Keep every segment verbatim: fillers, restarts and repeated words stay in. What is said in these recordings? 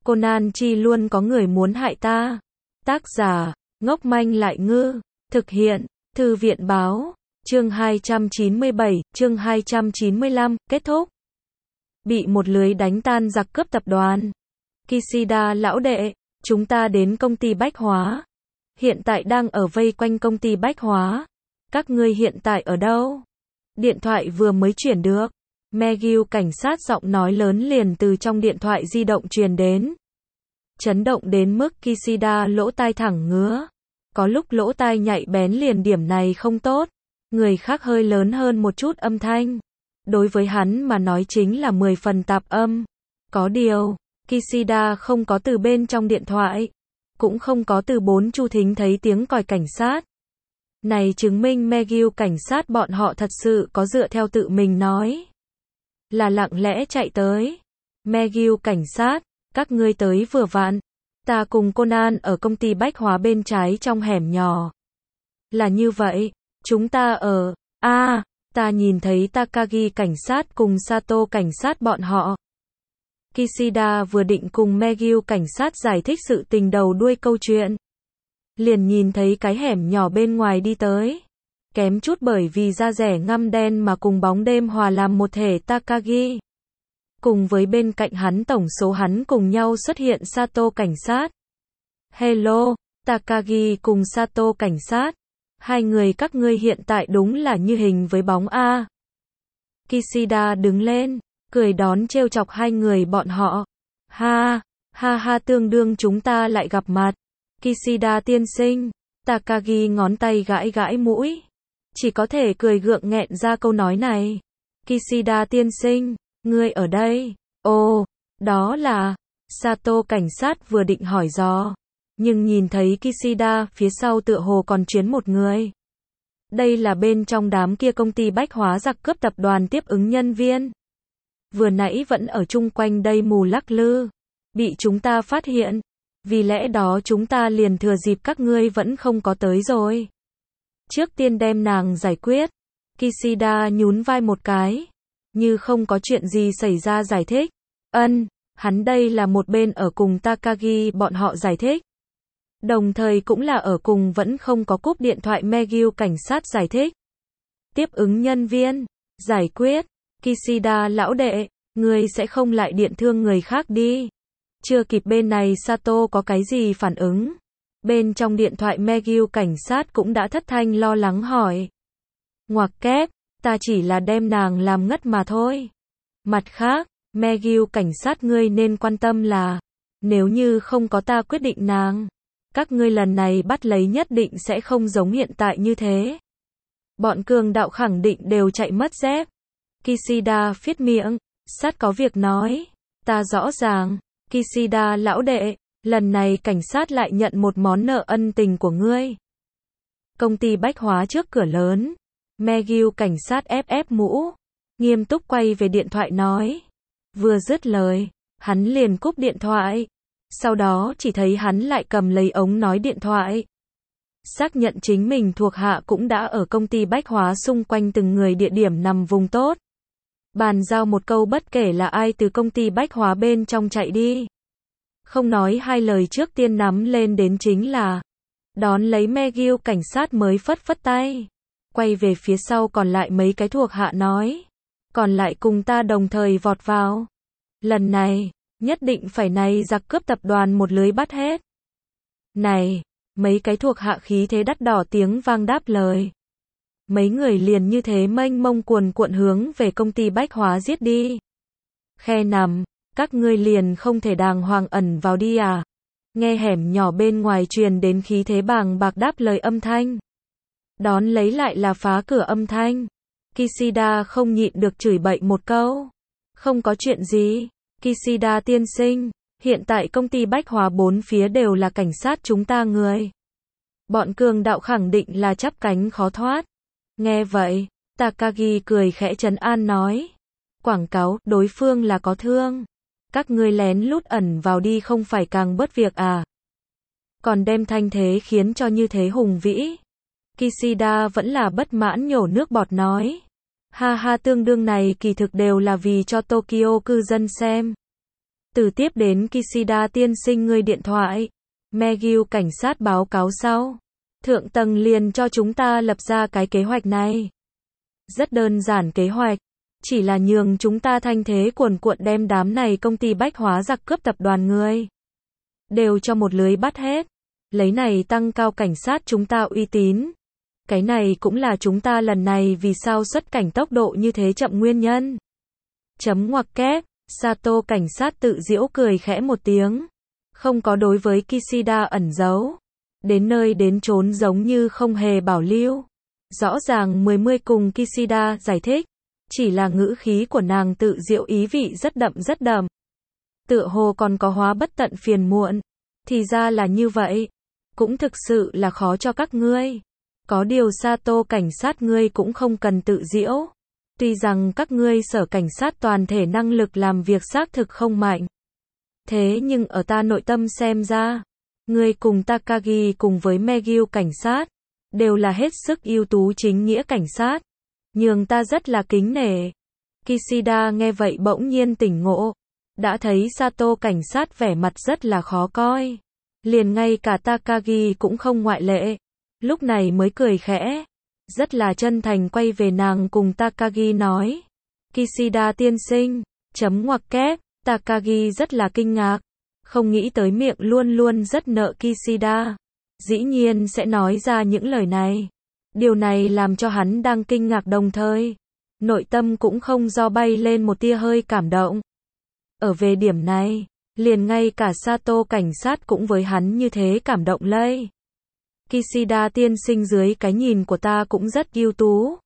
Conan chi luôn có người muốn hại ta. Tác giả, ngốc manh lại ngư. Thực hiện, Thư viện báo. Chương hai trăm chín mươi bảy, chương hai trăm chín mươi lăm, kết thúc. Bị một lưới đánh tan giặc cướp tập đoàn. Kishida lão đệ, chúng ta đến công ty bách hóa. Hiện tại đang ở vây quanh công ty bách hóa. Các ngươi hiện tại ở đâu? Điện thoại vừa mới chuyển được. Megyu cảnh sát giọng nói lớn liền từ trong điện thoại di động truyền đến. Chấn động đến mức Kishida lỗ tai thẳng ngứa. Có lúc lỗ tai nhạy bén liền điểm này không tốt. Người khác hơi lớn hơn một chút âm thanh. Đối với hắn mà nói chính là mười phần tạp âm. Có điều, Kishida không có từ bên trong điện thoại. Cũng không có từ bốn chu thính thấy tiếng còi cảnh sát. Này chứng minh Megyu cảnh sát bọn họ thật sự có dựa theo tự mình nói. Là lặng lẽ chạy tới. Megyu cảnh sát, các ngươi tới vừa vặn. Ta cùng Conan ở công ty bách hóa bên trái trong hẻm nhỏ. Là như vậy, chúng ta ở, a à, ta nhìn thấy Takagi cảnh sát cùng Sato cảnh sát bọn họ. Kishida vừa định cùng Megyu cảnh sát giải thích sự tình đầu đuôi câu chuyện. Liền nhìn thấy cái hẻm nhỏ bên ngoài đi tới. Kém chút bởi vì da rẻ ngăm đen mà cùng bóng đêm hòa làm một thể Takagi. Cùng với bên cạnh hắn tổng số hắn cùng nhau xuất hiện Sato cảnh sát. Hello, Takagi cùng Sato cảnh sát. Hai người các ngươi hiện tại đúng là như hình với bóng A. Kishida đứng lên, cười đón trêu chọc hai người bọn họ. Ha, ha ha tương đương chúng ta lại gặp mặt. Kishida tiên sinh, Takagi ngón tay gãi gãi mũi. Chỉ có thể cười gượng nghẹn ra câu nói này. Kishida tiên sinh, ngươi ở đây. Ồ, đó là... Sato cảnh sát vừa định hỏi dò. Nhưng nhìn thấy Kishida phía sau tựa hồ còn chuyến một người. Đây là bên trong đám kia công ty bách hóa giặc cướp tập đoàn tiếp ứng nhân viên. Vừa nãy vẫn ở chung quanh đây mù lắc lư. Bị chúng ta phát hiện. Vì lẽ đó chúng ta liền thừa dịp các ngươi vẫn không có tới rồi. Trước tiên đem nàng giải quyết. Kishida nhún vai một cái. Như không có chuyện gì xảy ra giải thích. Ân, hắn đây là một bên ở cùng Takagi bọn họ giải thích. Đồng thời cũng là ở cùng vẫn không có cúp điện thoại Megyu cảnh sát giải thích. Tiếp ứng nhân viên. Giải quyết. Kishida lão đệ, ngươi sẽ không lại điện thương người khác đi. Chưa kịp bên này Sato có cái gì phản ứng. Bên trong điện thoại Megyu cảnh sát cũng đã thất thanh lo lắng hỏi. Ngoặc kép, ta chỉ là đem nàng làm ngất mà thôi. Mặt khác, Megyu cảnh sát ngươi nên quan tâm là, nếu như không có ta quyết định nàng, các ngươi lần này bắt lấy nhất định sẽ không giống hiện tại như thế. Bọn cường đạo khẳng định đều chạy mất dép. Kishida phiết miệng, sát có việc nói. Ta rõ ràng, Kishida lão đệ, lần này cảnh sát lại nhận một món nợ ân tình của ngươi. Công ty bách hóa trước cửa lớn. Megyu cảnh sát ép ép mũ. Nghiêm túc quay về điện thoại nói. Vừa dứt lời, hắn liền cúp điện thoại. Sau đó chỉ thấy hắn lại cầm lấy ống nói điện thoại. Xác nhận chính mình thuộc hạ cũng đã ở công ty bách hóa xung quanh từng người địa điểm nằm vùng tốt. Bàn giao một câu bất kể là ai từ công ty bách hóa bên trong chạy đi. Không nói hai lời trước tiên nắm lên đến chính là. Đón lấy Megyu cảnh sát mới phất phất tay. Quay về phía sau còn lại mấy cái thuộc hạ nói. Còn lại cùng ta đồng thời vọt vào. Lần này, nhất định phải này giặc cướp tập đoàn một lưới bắt hết. Này, mấy cái thuộc hạ khí thế đắt đỏ tiếng vang đáp lời. Mấy người liền như thế mênh mông cuồn cuộn hướng về công ty bách hóa giết đi. Khe nằm, các ngươi liền không thể đàng hoàng ẩn vào đi à? Nghe hẻm nhỏ bên ngoài truyền đến khí thế bàng bạc đáp lời âm thanh. Đón lấy lại là phá cửa âm thanh. Kishida không nhịn được chửi bậy một câu. Không có chuyện gì. Kishida tiên sinh, hiện tại công ty bách hóa bốn phía đều là cảnh sát chúng ta người. Bọn cường đạo khẳng định là chắp cánh khó thoát. Nghe vậy, Takagi cười khẽ trấn an nói. Quảng cáo, đối phương là có thương. Các ngươi lén lút ẩn vào đi không phải càng bớt việc à. Còn đem thanh thế khiến cho như thế hùng vĩ. Kishida vẫn là bất mãn nhổ nước bọt nói. Ha ha tương đương này kỳ thực đều là vì cho Tokyo cư dân xem. Từ tiếp đến Kishida tiên sinh ngươi điện thoại. McGill cảnh sát báo cáo sau. Thượng tầng liền cho chúng ta lập ra cái kế hoạch này. Rất đơn giản kế hoạch. Chỉ là nhường chúng ta thanh thế cuồn cuộn đem đám này công ty bách hóa giặc cướp tập đoàn người. Đều cho một lưới bắt hết. Lấy này tăng cao cảnh sát chúng ta uy tín. Cái này cũng là chúng ta lần này vì sao xuất cảnh tốc độ như thế chậm nguyên nhân. Chấm ngoặc kép. Sato cảnh sát tự giễu cười khẽ một tiếng. Không có đối với Kishida ẩn giấu. Đến nơi đến chốn giống như không hề bảo lưu. Rõ ràng mười mươi cùng Kishida giải thích. Chỉ là ngữ khí của nàng tự diệu ý vị rất đậm rất đậm. Tựa hồ còn có hóa bất tận phiền muộn. Thì ra là như vậy. Cũng thực sự là khó cho các ngươi. Có điều Sato cảnh sát ngươi cũng không cần tự diễu. Tuy rằng các ngươi sở cảnh sát toàn thể năng lực làm việc xác thực không mạnh. Thế nhưng ở ta nội tâm xem ra, ngươi cùng Takagi cùng với McGill cảnh sát, đều là hết sức ưu tú chính nghĩa cảnh sát. Nhường ta rất là kính nể. Kishida nghe vậy bỗng nhiên tỉnh ngộ. Đã thấy Sato cảnh sát vẻ mặt rất là khó coi. Liền ngay cả Takagi cũng không ngoại lệ. Lúc này mới cười khẽ. Rất là chân thành quay về nàng cùng Takagi nói. Kishida tiên sinh, chấm ngoặc kép, Takagi rất là kinh ngạc. Không nghĩ tới miệng luôn luôn rất nợ Kishida. Dĩ nhiên sẽ nói ra những lời này. Điều này làm cho hắn đang kinh ngạc đồng thời. Nội tâm cũng không do bay lên một tia hơi cảm động. Ở về điểm này, liền ngay cả Sato cảnh sát cũng với hắn như thế cảm động lây. Kishida tiên sinh dưới cái nhìn của ta cũng rất ưu tú.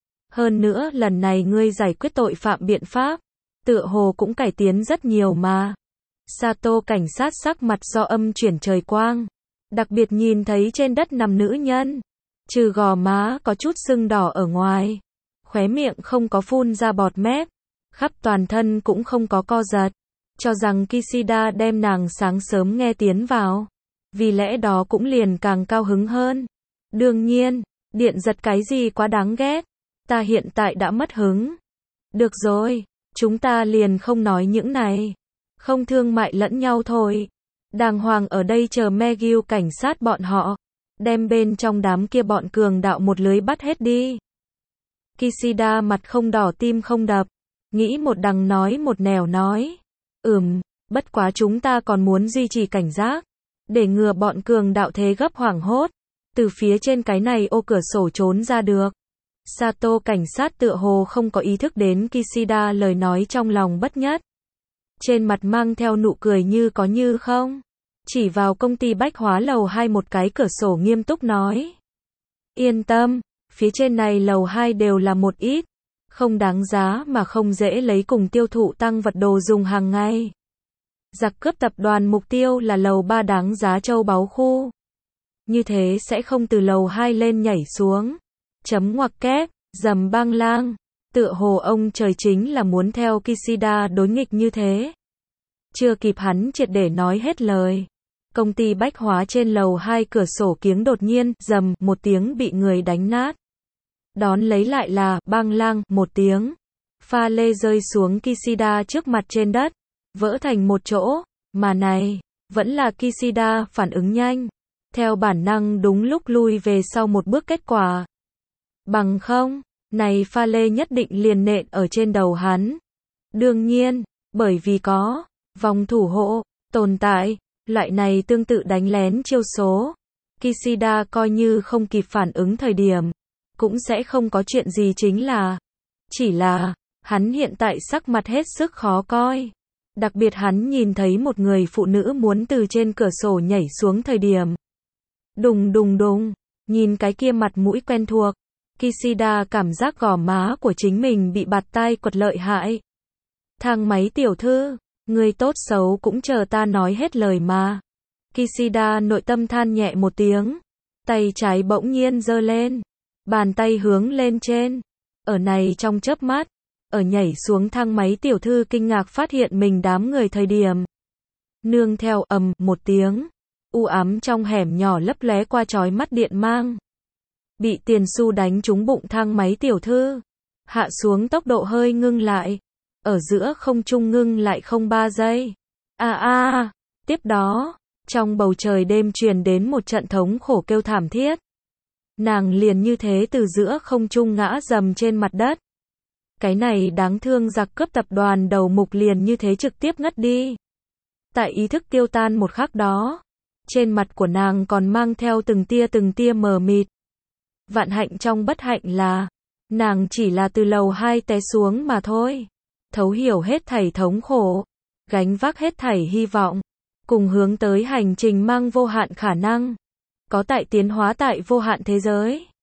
Hơn nữa lần này ngươi giải quyết tội phạm biện pháp, tựa hồ cũng cải tiến rất nhiều mà. Sato cảnh sát sắc mặt do âm chuyển trời quang. Đặc biệt nhìn thấy trên đất nằm nữ nhân. Trừ gò má có chút sưng đỏ ở ngoài. Khóe miệng không có phun ra bọt mép. Khắp toàn thân cũng không có co giật. Cho rằng Kishida đem nàng sáng sớm nghe tiến vào. Vì lẽ đó cũng liền càng cao hứng hơn. Đương nhiên, điện giật cái gì quá đáng ghét. Ta hiện tại đã mất hứng. Được rồi, chúng ta liền không nói những này. Không thương mại lẫn nhau thôi. Đàng hoàng ở đây chờ McGill cảnh sát bọn họ. Đem bên trong đám kia bọn cường đạo một lưới bắt hết đi. Kishida mặt không đỏ tim không đập. Nghĩ một đằng nói một nẻo nói. Ừm, bất quá chúng ta còn muốn duy trì cảnh giác. Để ngừa bọn cường đạo thế gấp hoảng hốt. Từ phía trên cái này ô cửa sổ trốn ra được. Sato cảnh sát tựa hồ không có ý thức đến Kishida lời nói trong lòng bất nhất. Trên mặt mang theo nụ cười như có như không. Chỉ vào công ty bách hóa lầu hai một cái cửa sổ nghiêm túc nói. Yên tâm, phía trên này lầu hai đều là một ít. Không đáng giá mà không dễ lấy cùng tiêu thụ tăng vật đồ dùng hàng ngày. Giặc cướp tập đoàn mục tiêu là lầu ba đáng giá châu báu khu. Như thế sẽ không từ lầu hai lên nhảy xuống. Chấm ngoặc kép, dầm bang lang. Tựa hồ ông trời chính là muốn theo Kishida đối nghịch như thế. Chưa kịp hắn triệt để nói hết lời. Công ty bách hóa trên lầu hai cửa sổ kiếng đột nhiên, dầm, một tiếng bị người đánh nát. Đón lấy lại là, bang lang, một tiếng. Pha lê rơi xuống Kishida trước mặt trên đất. Vỡ thành một chỗ. Mà này, vẫn là Kishida phản ứng nhanh. Theo bản năng đúng lúc lui về sau một bước kết quả. Bằng không, này pha lê nhất định liền nện ở trên đầu hắn. Đương nhiên, bởi vì có vòng thủ hộ tồn tại, loại này tương tự đánh lén chiêu số. Kishida coi như không kịp phản ứng thời điểm, cũng sẽ không có chuyện gì chính là. Chỉ là, hắn hiện tại sắc mặt hết sức khó coi. Đặc biệt hắn nhìn thấy một người phụ nữ muốn từ trên cửa sổ nhảy xuống thời điểm. Đùng đùng đùng, nhìn cái kia mặt mũi quen thuộc. Kishida cảm giác gò má của chính mình bị bạt tai quật lợi hại. Thang máy tiểu thư, người tốt xấu cũng chờ ta nói hết lời mà. Kishida nội tâm than nhẹ một tiếng. Tay trái bỗng nhiên giơ lên. Bàn tay hướng lên trên. Ở này trong chớp mắt. Ở nhảy xuống thang máy tiểu thư kinh ngạc phát hiện mình đám người thời điểm. Nương theo ầm một tiếng. U ám trong hẻm nhỏ lấp lóe qua chói mắt điện mang. Bị tiền xu đánh trúng bụng thang máy tiểu thư. Hạ xuống tốc độ hơi ngưng lại. Ở giữa không trung ngưng lại không ba giây. A a, tiếp đó, trong bầu trời đêm truyền đến một trận thống khổ kêu thảm thiết. Nàng liền như thế từ giữa không trung ngã dầm trên mặt đất. Cái này đáng thương giặc cướp tập đoàn đầu mục liền như thế trực tiếp ngất đi. Tại ý thức tiêu tan một khắc đó, trên mặt của nàng còn mang theo từng tia từng tia mờ mịt. Vạn hạnh trong bất hạnh là, nàng chỉ là từ lầu hai té xuống mà thôi. Thấu hiểu hết thảy thống khổ, gánh vác hết thảy hy vọng, cùng hướng tới hành trình mang vô hạn khả năng, có tại tiến hóa tại vô hạn thế giới.